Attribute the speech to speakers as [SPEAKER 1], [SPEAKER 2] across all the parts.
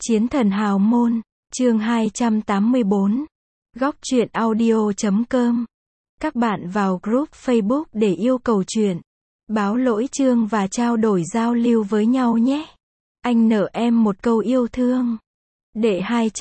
[SPEAKER 1] Chiến thần hào môn, chương 284. Góc truyện audio.com. Các bạn vào group Facebook để yêu cầu truyện, báo lỗi chương và trao đổi giao lưu với nhau nhé. Anh nợ em một câu yêu thương. Đệ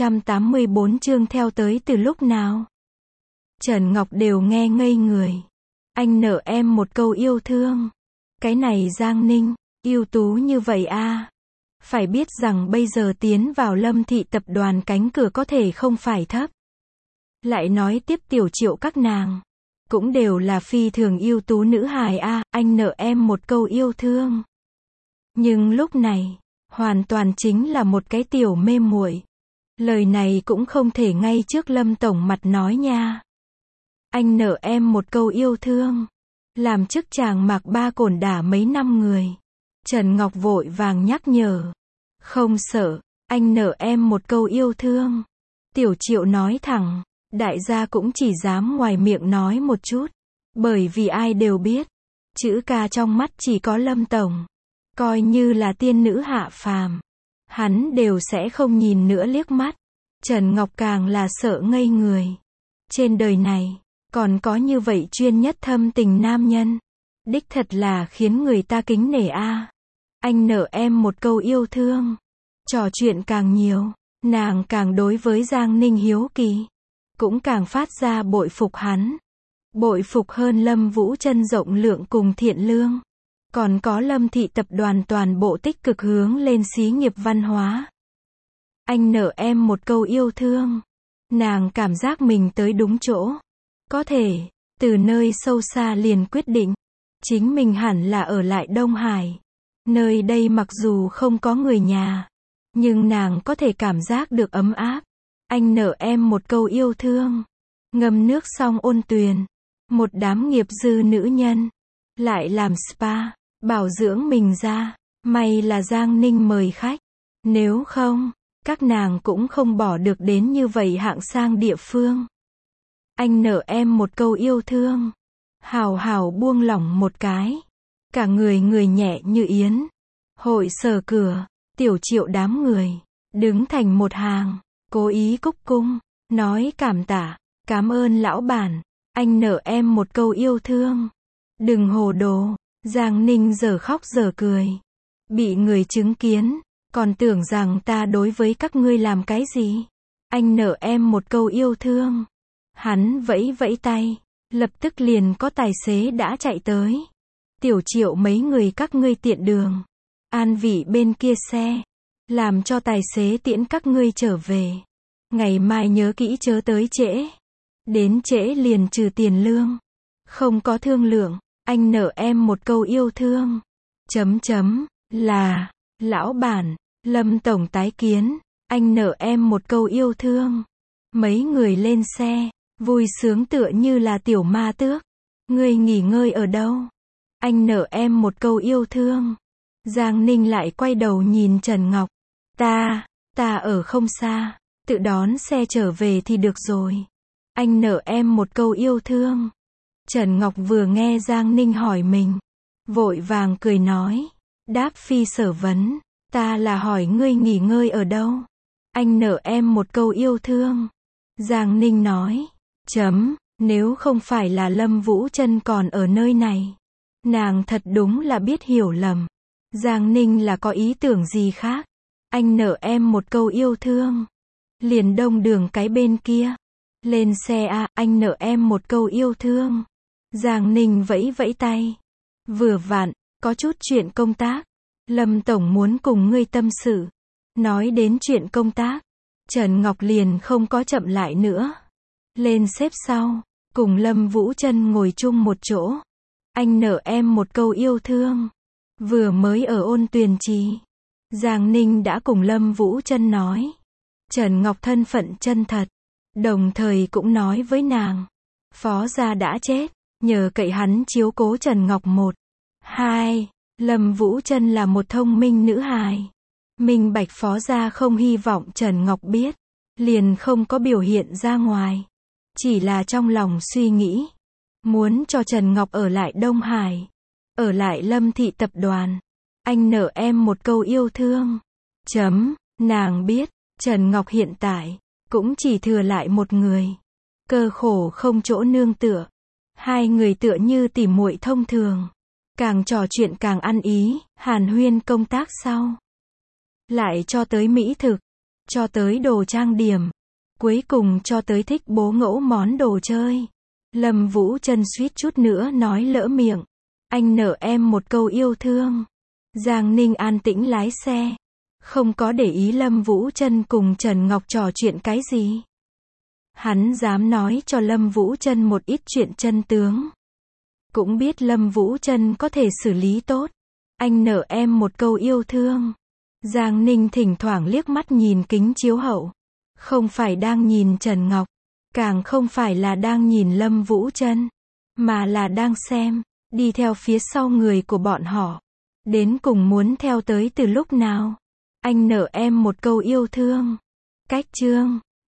[SPEAKER 1] 284 chương theo tới từ lúc nào? Trần Ngọc đều nghe ngây người. Anh nợ em một câu yêu thương. Cái này Giang Ninh, ưu tú như vậy à? Phải biết rằng bây giờ tiến vào Lâm Thị tập đoàn cánh cửa có thể không phải thấp. Lại nói tiếp Tiểu Triệu các nàng cũng đều là phi thường ưu tú nữ hài a, anh nợ em một câu yêu thương. Nhưng lúc này, hoàn toàn chính là một cái tiểu mê muội. Lời này cũng không thể ngay trước Lâm tổng mặt nói nha. Anh nợ em một câu yêu thương. Làm chức chàng Mạc Ba cổn đả mấy năm người. Trần Ngọc vội vàng nhắc nhở. Không sợ, anh nợ em một câu yêu thương. Tiểu Triệu nói thẳng, đại gia cũng chỉ dám ngoài miệng nói một chút. Bởi vì ai đều biết, chữ ca trong mắt chỉ có Lâm tổng. Coi như là tiên nữ hạ phàm, hắn đều sẽ không nhìn nữa liếc mắt. Trần Ngọc càng là sợ ngây người. Trên đời này, còn có như vậy chuyên nhất thâm tình nam nhân. Đích thật là khiến người ta kính nể a. Anh nợ em một câu yêu thương. Trò chuyện càng nhiều, nàng càng đối với Giang Ninh hiếu kỳ. Cũng càng phát ra bội phục hắn. Bội phục hơn Lâm Vũ Trân rộng lượng cùng thiện lương. Còn có Lâm Thị tập đoàn toàn bộ tích cực hướng lên xí nghiệp văn hóa. Anh nợ em một câu yêu thương. Nàng cảm giác mình tới đúng chỗ. Có thể, từ nơi sâu xa liền quyết định. Chính mình hẳn là ở lại Đông Hải. Nơi đây mặc dù không có người nhà. Nhưng nàng có thể cảm giác được ấm áp. Anh nợ em một câu yêu thương. Ngâm nước xong ôn tuyền. Một đám nghiệp dư nữ nhân. Lại làm spa, bảo dưỡng mình ra. May là Giang Ninh mời khách. Nếu không, các nàng cũng không bỏ được đến như vậy hạng sang địa phương. Anh nợ em một câu yêu thương. Hào hào buông lỏng một cái. Cả người người nhẹ như yến. Hội sở cửa, Tiểu Triệu đám người đứng thành một hàng, cố ý cúc cung, nói cảm tạ, cảm ơn lão bản, anh nợ em một câu yêu thương. Đừng hồ đồ. Giang Ninh giờ khóc giờ cười. Bị người chứng kiến, còn tưởng rằng ta đối với các ngươi làm cái gì. Anh nợ em một câu yêu thương. Hắn vẫy vẫy tay, lập tức liền có tài xế đã chạy tới. Tiểu Triệu mấy người các ngươi tiện đường. An vị bên kia xe. Làm cho tài xế tiễn các ngươi trở về. Ngày mai nhớ kỹ chớ tới trễ. Đến trễ liền trừ tiền lương. Không có thương lượng. Anh nợ em một câu yêu thương. Là, lão bản, Lâm tổng tái kiến. Anh nợ em một câu yêu thương. Mấy người lên xe, vui sướng tựa như là tiểu ma tước. Ngươi nghỉ ngơi ở đâu? Anh nợ em một câu yêu thương. Giang Ninh lại quay đầu nhìn Trần Ngọc. Ta ở không xa, tự đón xe trở về thì được rồi. Anh nợ em một câu yêu thương. Trần Ngọc vừa nghe Giang Ninh hỏi mình, vội vàng cười nói, đáp phi sở vấn, ta là hỏi ngươi nghỉ ngơi ở đâu. Anh nợ em một câu yêu thương. Giang Ninh nói, nếu không phải là Lâm Vũ Trân còn ở nơi này, nàng thật đúng là biết hiểu lầm. Giang Ninh là có ý tưởng gì khác. Anh nợ em một câu yêu thương. Liền đông đường cái bên kia. Lên xe à, anh nợ em một câu yêu thương. Giang Ninh vẫy vẫy tay. Vừa vặn, có chút chuyện công tác. Lâm tổng muốn cùng ngươi tâm sự. Nói đến chuyện công tác, Trần Ngọc liền không có chậm lại nữa. Lên xếp sau, cùng Lâm Vũ Trân ngồi chung một chỗ. Anh nợ em một câu yêu thương. Vừa mới ở Ôn Tuyền Trì, Giang Ninh đã cùng Lâm Vũ Trân nói. Trần Ngọc thân phận chân thật. Đồng thời cũng nói với nàng. Phó gia đã chết, nhờ cậy hắn chiếu cố Trần Ngọc 1. 2. Lâm Vũ Trân là một thông minh nữ hài. Minh bạch phó gia không hy vọng Trần Ngọc biết. Liền không có biểu hiện ra ngoài. Chỉ là trong lòng suy nghĩ. Muốn cho Trần Ngọc ở lại Đông Hải. Ở lại Lâm Thị tập đoàn. Anh nợ em một câu yêu thương. Nàng biết, Trần Ngọc hiện tại, cũng chỉ thừa lại một người. Cơ khổ không chỗ nương tựa. Hai người tựa như tỉ muội thông thường. Càng trò chuyện càng ăn ý, hàn huyên công tác sau. Lại cho tới mỹ thực, cho tới đồ trang điểm. Cuối cùng cho tới thích bố ngẫu món đồ chơi. Lâm Vũ Trân suýt chút nữa nói lỡ miệng. Anh nợ em một câu yêu thương. Giang Ninh an tĩnh lái xe. Không có để ý Lâm Vũ Trân cùng Trần Ngọc trò chuyện cái gì. Hắn dám nói cho Lâm Vũ Trân một ít chuyện chân tướng. Cũng biết Lâm Vũ Trân có thể xử lý tốt. Anh nợ em một câu yêu thương. Giang Ninh thỉnh thoảng liếc mắt nhìn kính chiếu hậu. Không phải đang nhìn Trần Ngọc. Càng không phải là đang nhìn Lâm Vũ Trân. Mà là đang xem. Đi theo phía sau người của bọn họ. Đến cùng muốn theo tới từ lúc nào. Anh nợ em một câu yêu thương. Cách chương